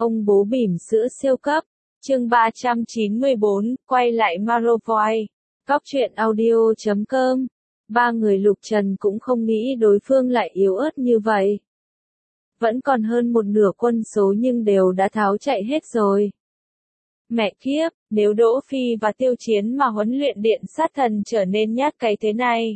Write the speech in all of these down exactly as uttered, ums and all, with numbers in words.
Ông bố bỉm sữa siêu cấp. Chương ba trăm chín mươi bốn, quay lại Marovoy. Cóc truyện audio chấm com. Ba người Lục Trần cũng không nghĩ đối phương lại yếu ớt như vậy. Vẫn còn hơn một nửa quân số nhưng đều đã tháo chạy hết rồi. Mẹ kiếp, nếu Đỗ Phi và Tiêu Chiến mà huấn luyện điện sát thần trở nên nhát cái thế này,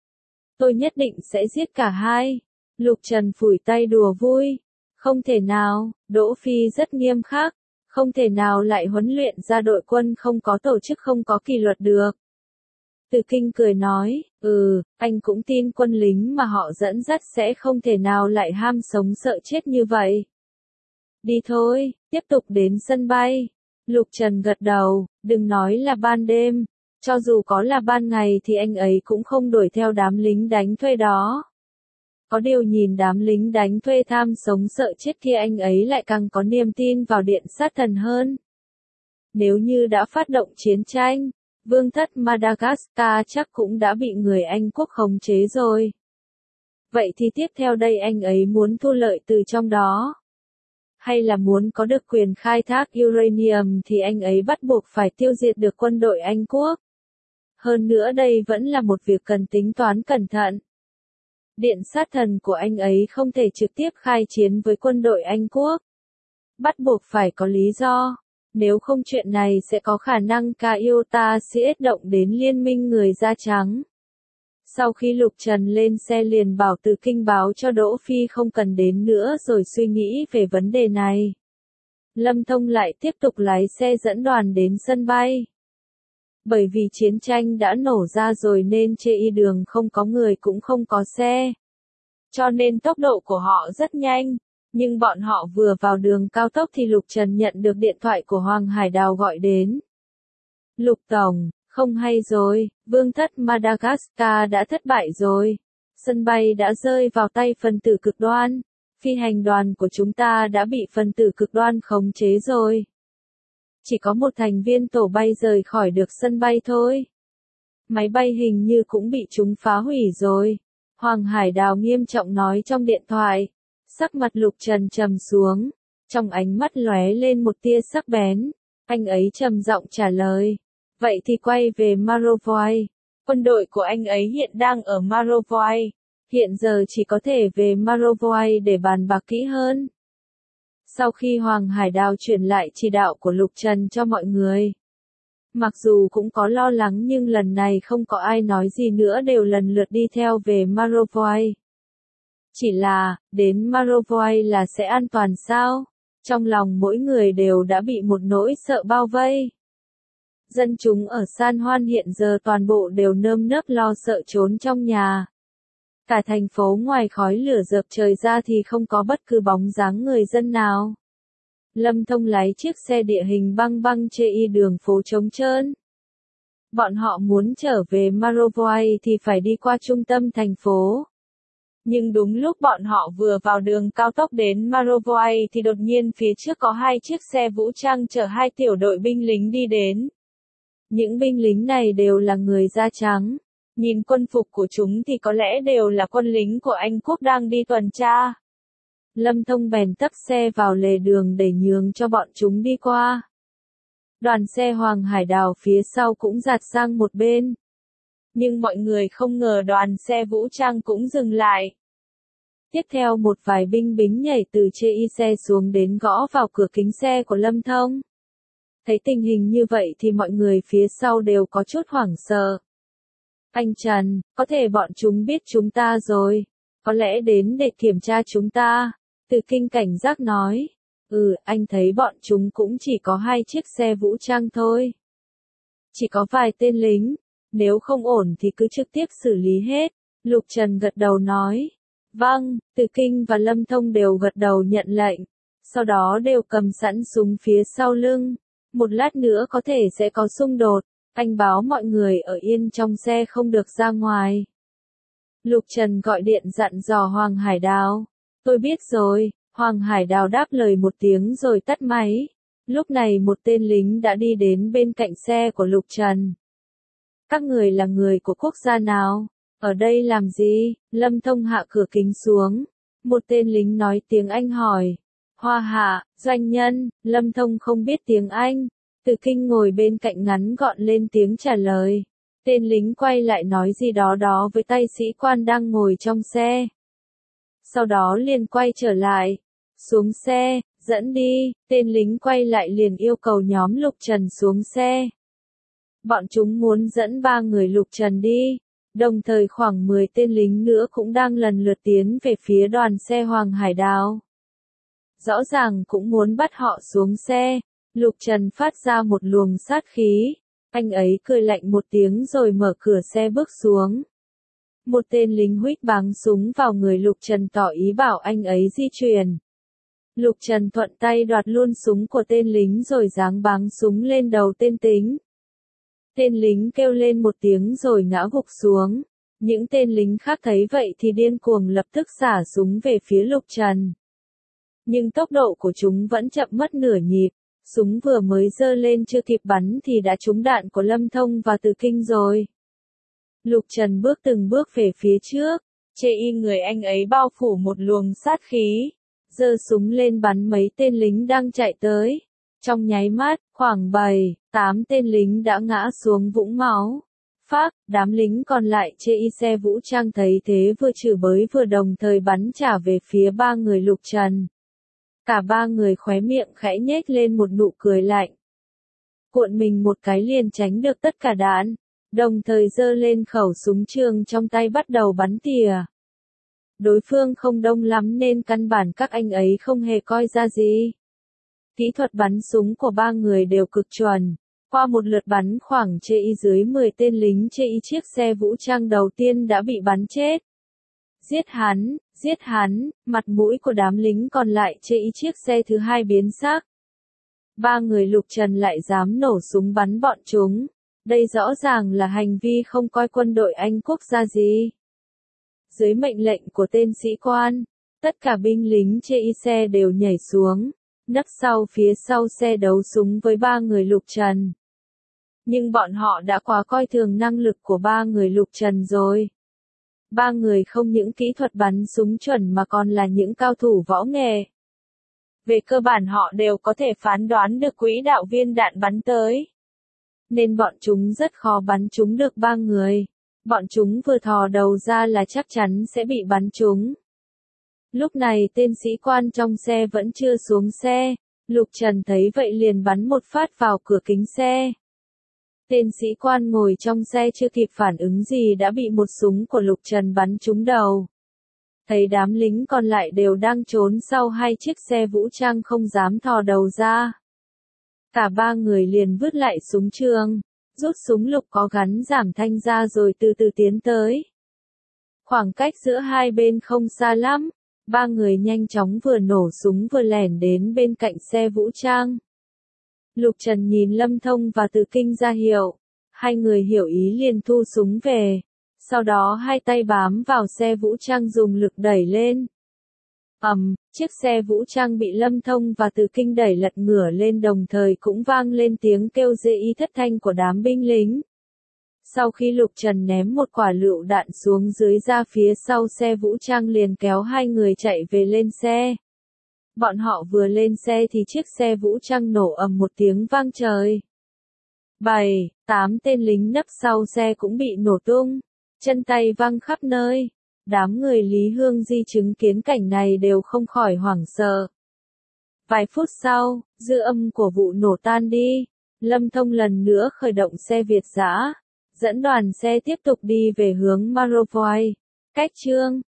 tôi nhất định sẽ giết cả hai. Lục Trần phủi tay đùa vui. Không thể nào, Đỗ Phi rất nghiêm khắc. Không thể nào lại huấn luyện ra đội quân không có tổ chức không có kỷ luật được. Từ Kinh cười nói, ừ, anh cũng tin quân lính mà họ dẫn dắt sẽ không thể nào lại ham sống sợ chết như vậy. Đi thôi, tiếp tục đến sân bay. Lục Trần gật đầu, đừng nói là ban đêm, cho dù có là ban ngày thì anh ấy cũng không đuổi theo đám lính đánh thuê đó. Có điều nhìn đám lính đánh thuê tham sống sợ chết kia anh ấy lại càng có niềm tin vào điện sát thần hơn. Nếu như đã phát động chiến tranh, vương thất Madagascar chắc cũng đã bị người Anh quốc khống chế rồi. Vậy thì tiếp theo đây anh ấy muốn thu lợi từ trong đó. Hay là muốn có được quyền khai thác uranium thì anh ấy bắt buộc phải tiêu diệt được quân đội Anh quốc. Hơn nữa đây vẫn là một việc cần tính toán cẩn thận. Điện sát thần của anh ấy không thể trực tiếp khai chiến với quân đội Anh quốc. Bắt buộc phải có lý do. Nếu không chuyện này sẽ có khả năng Kaiota sẽ động đến liên minh người da trắng. Sau khi Lục Trần lên xe liền bảo Từ Kinh báo cho Đỗ Phi không cần đến nữa rồi suy nghĩ về vấn đề này. Lâm Thông lại tiếp tục lái xe dẫn đoàn đến sân bay. Bởi vì chiến tranh đã nổ ra rồi nên trên y đường không có người cũng không có xe. Cho nên tốc độ của họ rất nhanh. Nhưng bọn họ vừa vào đường cao tốc thì Lục Trần nhận được điện thoại của Hoàng Hải Đào gọi đến. Lục Tổng, không hay rồi, vương thất Madagascar đã thất bại rồi. Sân bay đã rơi vào tay phần tử cực đoan. Phi hành đoàn của chúng ta đã bị phần tử cực đoan khống chế rồi. Chỉ có một thành viên tổ bay rời khỏi được sân bay thôi. Máy bay hình như cũng bị chúng phá hủy rồi. Hoàng Hải Đào nghiêm trọng nói trong điện thoại. Sắc mặt Lục Trần trầm xuống, trong ánh mắt lóe lên một tia sắc bén. Anh ấy trầm giọng trả lời. Vậy thì quay về Marovoy. Quân đội của anh ấy hiện đang ở Marovoy. Hiện giờ chỉ có thể về Marovoy để bàn bạc kỹ hơn. Sau khi Hoàng Hải Đào truyền lại chỉ đạo của Lục Trần cho mọi người. Mặc dù cũng có lo lắng nhưng lần này không có ai nói gì nữa đều lần lượt đi theo về Marovoy. Chỉ là, đến Marovoy là sẽ an toàn sao? Trong lòng mỗi người đều đã bị một nỗi sợ bao vây. Dân chúng ở San Juan hiện giờ toàn bộ đều nơm nớp lo sợ trốn trong nhà. Cả thành phố ngoài khói lửa dập trời ra thì không có bất cứ bóng dáng người dân nào. Lâm Thông lái chiếc xe địa hình băng băng chê y đường phố trống trơn. Bọn họ muốn trở về Marovoy thì phải đi qua trung tâm thành phố. Nhưng đúng lúc bọn họ vừa vào đường cao tốc đến Marovoy thì đột nhiên phía trước có hai chiếc xe vũ trang chở hai tiểu đội binh lính đi đến. Những binh lính này đều là người da trắng. Nhìn quân phục của chúng thì có lẽ đều là quân lính của Anh quốc đang đi tuần tra. Lâm Thông bèn tấp xe vào lề đường để nhường cho bọn chúng đi qua. Đoàn xe Hoàng Hải Đào phía sau cũng dạt sang một bên. Nhưng mọi người không ngờ đoàn xe vũ trang cũng dừng lại. Tiếp theo một vài binh lính nhảy từ trên y xe xuống đến gõ vào cửa kính xe của Lâm Thông. Thấy tình hình như vậy thì mọi người phía sau đều có chút hoảng sợ. Anh Trần, có thể bọn chúng biết chúng ta rồi. Có lẽ đến để kiểm tra chúng ta. Từ Kinh cảnh giác nói. Ừ, anh thấy bọn chúng cũng chỉ có hai chiếc xe vũ trang thôi. Chỉ có vài tên lính. Nếu không ổn thì cứ trực tiếp xử lý hết. Lục Trần gật đầu nói. Vâng, Từ Kinh và Lâm Thông đều gật đầu nhận lệnh. Sau đó đều cầm sẵn súng phía sau lưng. Một lát nữa có thể sẽ có xung đột. Anh báo mọi người ở yên trong xe không được ra ngoài. Lục Trần gọi điện dặn dò Hoàng Hải Đào. Tôi biết rồi. Hoàng Hải Đào đáp lời một tiếng rồi tắt máy. Lúc này một tên lính đã đi đến bên cạnh xe của Lục Trần. Các người là người của quốc gia nào? Ở đây làm gì? Lâm Thông hạ cửa kính xuống. Một tên lính nói tiếng Anh hỏi. Hoa hạ, doanh nhân, Lâm Thông không biết tiếng Anh. Từ Kinh ngồi bên cạnh ngắn gọn lên tiếng trả lời. Tên lính quay lại nói gì đó đó với tay sĩ quan đang ngồi trong xe. Sau đó liền quay trở lại. Xuống xe, dẫn đi, tên lính quay lại liền yêu cầu nhóm Lục Trần xuống xe. Bọn chúng muốn dẫn ba người Lục Trần đi. Đồng thời khoảng mười tên lính nữa cũng đang lần lượt tiến về phía đoàn xe Hoàng Hải Đào. Rõ ràng cũng muốn bắt họ xuống xe. Lục Trần phát ra một luồng sát khí. Anh ấy cười lạnh một tiếng rồi mở cửa xe bước xuống. Một tên lính huých báng súng vào người Lục Trần tỏ ý bảo anh ấy di chuyển. Lục Trần thuận tay đoạt luôn súng của tên lính rồi giáng báng súng lên đầu tên lính. Tên lính kêu lên một tiếng rồi ngã gục xuống. Những tên lính khác thấy vậy thì điên cuồng lập tức xả súng về phía Lục Trần. Nhưng tốc độ của chúng vẫn chậm mất nửa nhịp. Súng vừa mới giơ lên chưa kịp bắn thì đã trúng đạn của Lâm Thông và Từ Kinh rồi. Lục Trần bước từng bước về phía trước, chê y người anh ấy bao phủ một luồng sát khí, giơ súng lên bắn mấy tên lính đang chạy tới. Trong nháy mắt, khoảng bảy, tám tên lính đã ngã xuống vũng máu. Phác, đám lính còn lại chê y xe vũ trang thấy thế vừa chửi bới vừa đồng thời bắn trả về phía ba người Lục Trần. Cả ba người khóe miệng khẽ nhếch lên một nụ cười lạnh. Cuộn mình một cái liền tránh được tất cả đạn, đồng thời giơ lên khẩu súng trường trong tay bắt đầu bắn tỉa. Đối phương không đông lắm nên căn bản các anh ấy không hề coi ra gì. Kỹ thuật bắn súng của ba người đều cực chuẩn. Qua một lượt bắn khoảng chê y dưới mười tên lính chê y chiếc xe vũ trang đầu tiên đã bị bắn chết. Giết hắn, giết hắn, mặt mũi của đám lính còn lại chê y chiếc xe thứ hai biến sắc. Ba người Lục Trần lại dám nổ súng bắn bọn chúng. Đây rõ ràng là hành vi không coi quân đội Anh quốc ra gì. Dưới mệnh lệnh của tên sĩ quan, tất cả binh lính chê y xe đều nhảy xuống, nấp sau phía sau xe đấu súng với ba người Lục Trần. Nhưng bọn họ đã quá coi thường năng lực của ba người Lục Trần rồi. Ba người không những kỹ thuật bắn súng chuẩn mà còn là những cao thủ võ nghệ. Về cơ bản họ đều có thể phán đoán được quỹ đạo viên đạn bắn tới. Nên bọn chúng rất khó bắn trúng được ba người. Bọn chúng vừa thò đầu ra là chắc chắn sẽ bị bắn trúng. Lúc này tên sĩ quan trong xe vẫn chưa xuống xe. Lục Trần thấy vậy liền bắn một phát vào cửa kính xe. Tên sĩ quan ngồi trong xe chưa kịp phản ứng gì đã bị một súng của Lục Trần bắn trúng đầu. Thấy đám lính còn lại đều đang trốn sau hai chiếc xe vũ trang không dám thò đầu ra. Cả ba người liền vứt lại súng trường, rút súng lục có gắn giảm thanh ra rồi từ từ tiến tới. Khoảng cách giữa hai bên không xa lắm, ba người nhanh chóng vừa nổ súng vừa lẻn đến bên cạnh xe vũ trang. Lục Trần nhìn Lâm Thông và Từ Kinh ra hiệu, hai người hiểu ý liền thu súng về, sau đó hai tay bám vào xe vũ trang dùng lực đẩy lên. Ầm, um, chiếc xe vũ trang bị Lâm Thông và Từ Kinh đẩy lật ngửa lên đồng thời cũng vang lên tiếng kêu dê y thất thanh của đám binh lính. Sau khi Lục Trần ném một quả lựu đạn xuống dưới ra phía sau xe vũ trang liền kéo hai người chạy về lên xe. Bọn họ vừa lên xe thì chiếc xe vũ trang nổ ầm một tiếng vang trời. Bảy, tám tên lính nấp sau xe cũng bị nổ tung, chân tay văng khắp nơi. Đám người Lý Hương Di chứng kiến cảnh này đều không khỏi hoảng sợ. Vài phút sau, dư âm của vụ nổ tan đi, Lâm Thông lần nữa khởi động xe Việt dã, dẫn đoàn xe tiếp tục đi về hướng Marovoy. Cách chương